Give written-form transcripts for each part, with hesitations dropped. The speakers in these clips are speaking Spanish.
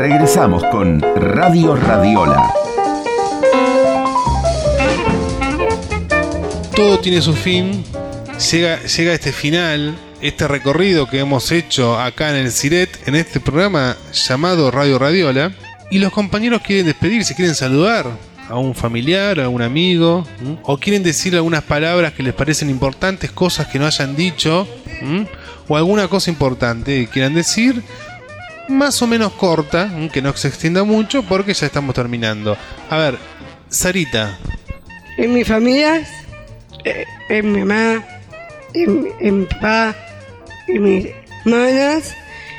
Regresamos con Radio Radiola. Todo tiene su fin. Llega este final, este recorrido que hemos hecho acá en el CIRET, en este programa llamado Radio Radiola. Y los compañeros quieren despedirse, quieren saludar a un familiar, a un amigo, o quieren decir algunas palabras que les parecen importantes, cosas que no hayan dicho, o alguna cosa importante que quieran decir, más o menos corta, que no se extienda mucho porque ya estamos terminando. A ver, Sarita. En mi familia, en mi mamá, en mi papá, en mis hermanas,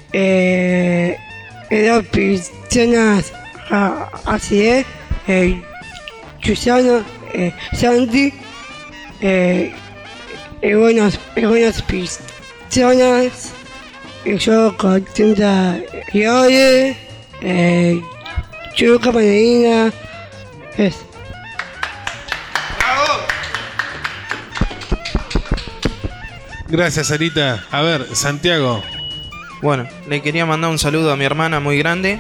en las personas así es, Susana, Sandy, buenas personas, yo contenta y oye, yo camarina, es. Gracias, Sarita. A ver, Santiago. Bueno, le quería mandar un saludo a mi hermana muy grande.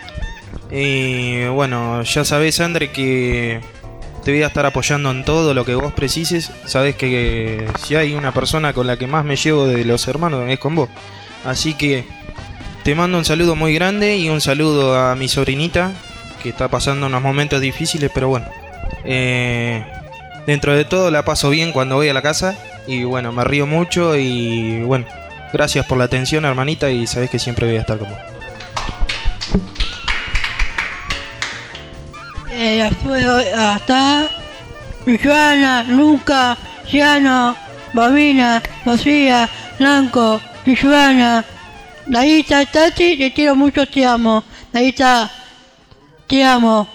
Y bueno, ya sabés, André, que te voy a estar apoyando en todo lo que vos precises. Sabés que si hay una persona con la que más me llevo de los hermanos es con vos. Así que te mando un saludo muy grande y un saludo a mi sobrinita, que está pasando unos momentos difíciles, pero bueno. Dentro de todo la paso bien cuando voy a la casa. Y bueno, me río mucho y bueno, gracias por la atención, hermanita, y sabés que siempre voy a estar con vos. Hasta Joana, Luca, Giano, Bobina, Lucía, Blanco, Joana, Daita, Tati, te quiero mucho, te amo. Daita, te amo.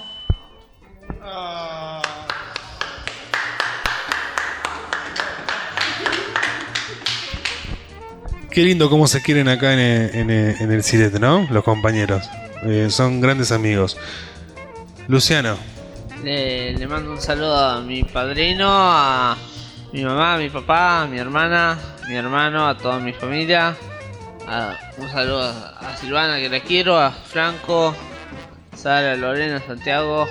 Qué lindo cómo se quieren acá en el CIRET, ¿no? Los compañeros. Son grandes amigos. Luciano. Le mando un saludo a mi padrino, a mi mamá, a mi papá, a mi hermana, a mi hermano, a toda mi familia. Un saludo a Silvana, que la quiero, a Franco, Sara, Lorena, Santiago.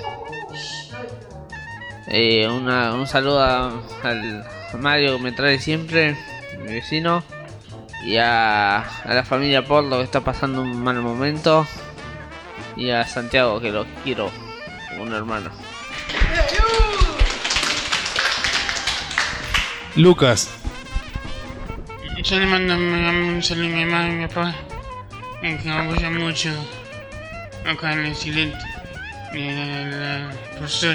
Un saludo al Mario, que me trae siempre, mi vecino. Y a la familia Porlo, que está pasando un mal momento. Y a Santiago, que lo quiero como un hermano. Lucas. Yo le mando un saludo a mi mamá y mi papá, que me apoyan mucho acá en el CIRET, y a la profesora,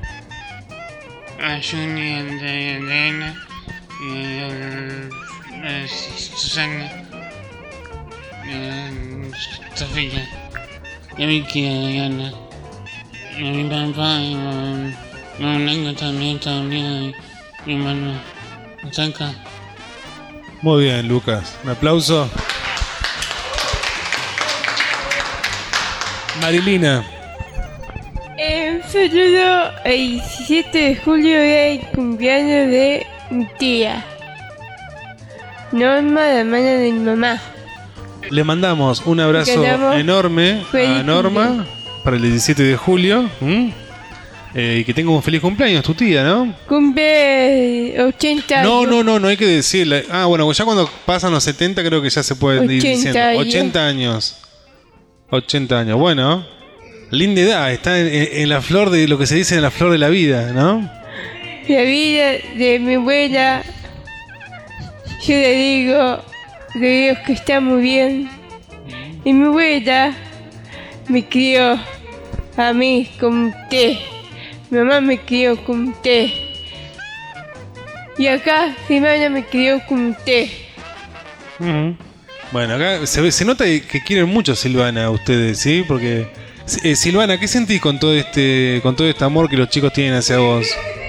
a Juni, a Diana y a Susana, a Sofía, y a Vicky, a Diana, y a mi papá, y a mi hermano también, y mi hermano, Saca. Muy bien, Lucas. Un aplauso. Marilina. Un saludo el 17 de julio era el cumpleaños de mi tía Norma, la hermana de mi mamá. Le mandamos un abrazo enorme a Norma para el 17 de julio. Y que tenga un feliz cumpleaños tu tía, ¿no? Cumple 80 años. No hay que decirle. Ah, bueno, ya cuando pasan los 70 creo que ya se puede ir diciendo. 80 años. 80 años, bueno. Linda edad, está en la flor de lo que se dice en la flor de la vida, ¿no? La vida de mi abuela, yo le digo que está muy bien. Y mi abuela me crió a mí con té. Mi mamá me crió con té. Y acá Silvana me crió con té. Bueno, acá se nota que quieren mucho a Silvana ustedes, ¿sí? Porque Silvana, ¿qué sentís con todo este amor que los chicos tienen hacia vos?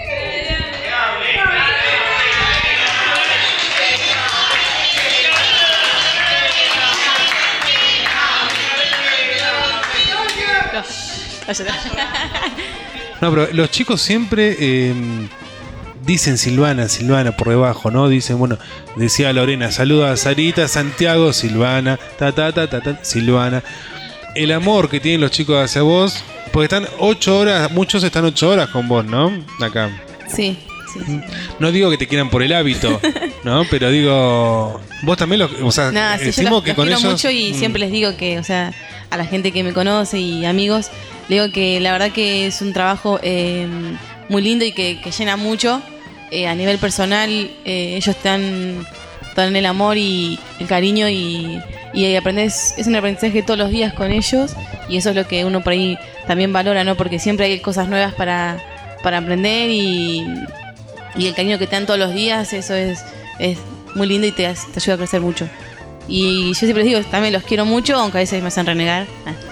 No, pero los chicos siempre dicen Silvana por debajo, ¿no? Dicen, bueno, decía Lorena, saluda a Sarita, Santiago, Silvana, Silvana. el amor que tienen los chicos hacia vos, porque están 8 horas, muchos están 8 horas con vos, ¿no? Acá. Sí. No digo que te quieran por el hábito, ¿no? Pero digo, vos también o sea, Nada, sí, decimos yo que los con quiero ellos mucho y siempre les digo que, o sea, a la gente que me conoce y amigos, le digo que la verdad que es un trabajo muy lindo y que llena mucho. A nivel personal, ellos están en el amor y el cariño y aprendes, es un aprendizaje todos los días con ellos, y eso es lo que uno por ahí también valora, ¿no? Porque siempre hay cosas nuevas para aprender y el cariño que te dan todos los días, eso es muy lindo y te ayuda a crecer mucho. Y yo siempre les digo, también los quiero mucho, aunque a veces me hacen renegar.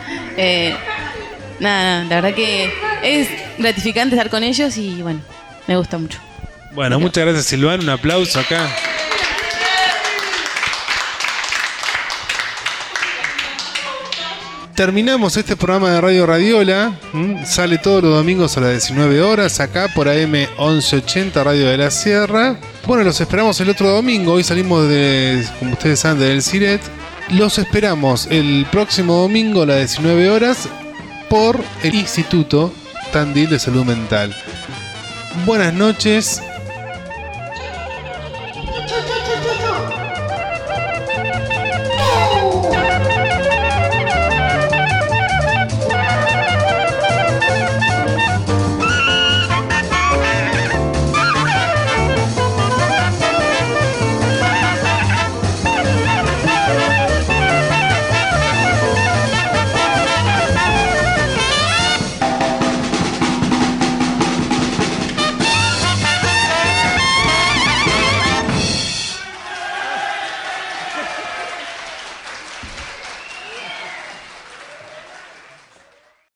Nada, la verdad que es gratificante estar con ellos y bueno, me gusta mucho. Bueno, muchas gracias, Silvana, un aplauso acá. Terminamos este programa de Radio Radiola. Sale todos los domingos a las 19 horas acá por AM 1180 Radio de la Sierra. Bueno, los esperamos el otro domingo. Hoy salimos como ustedes saben, del Siret. Los esperamos el próximo domingo a las 19 horas por el Instituto Tandil de Salud Mental. Buenas noches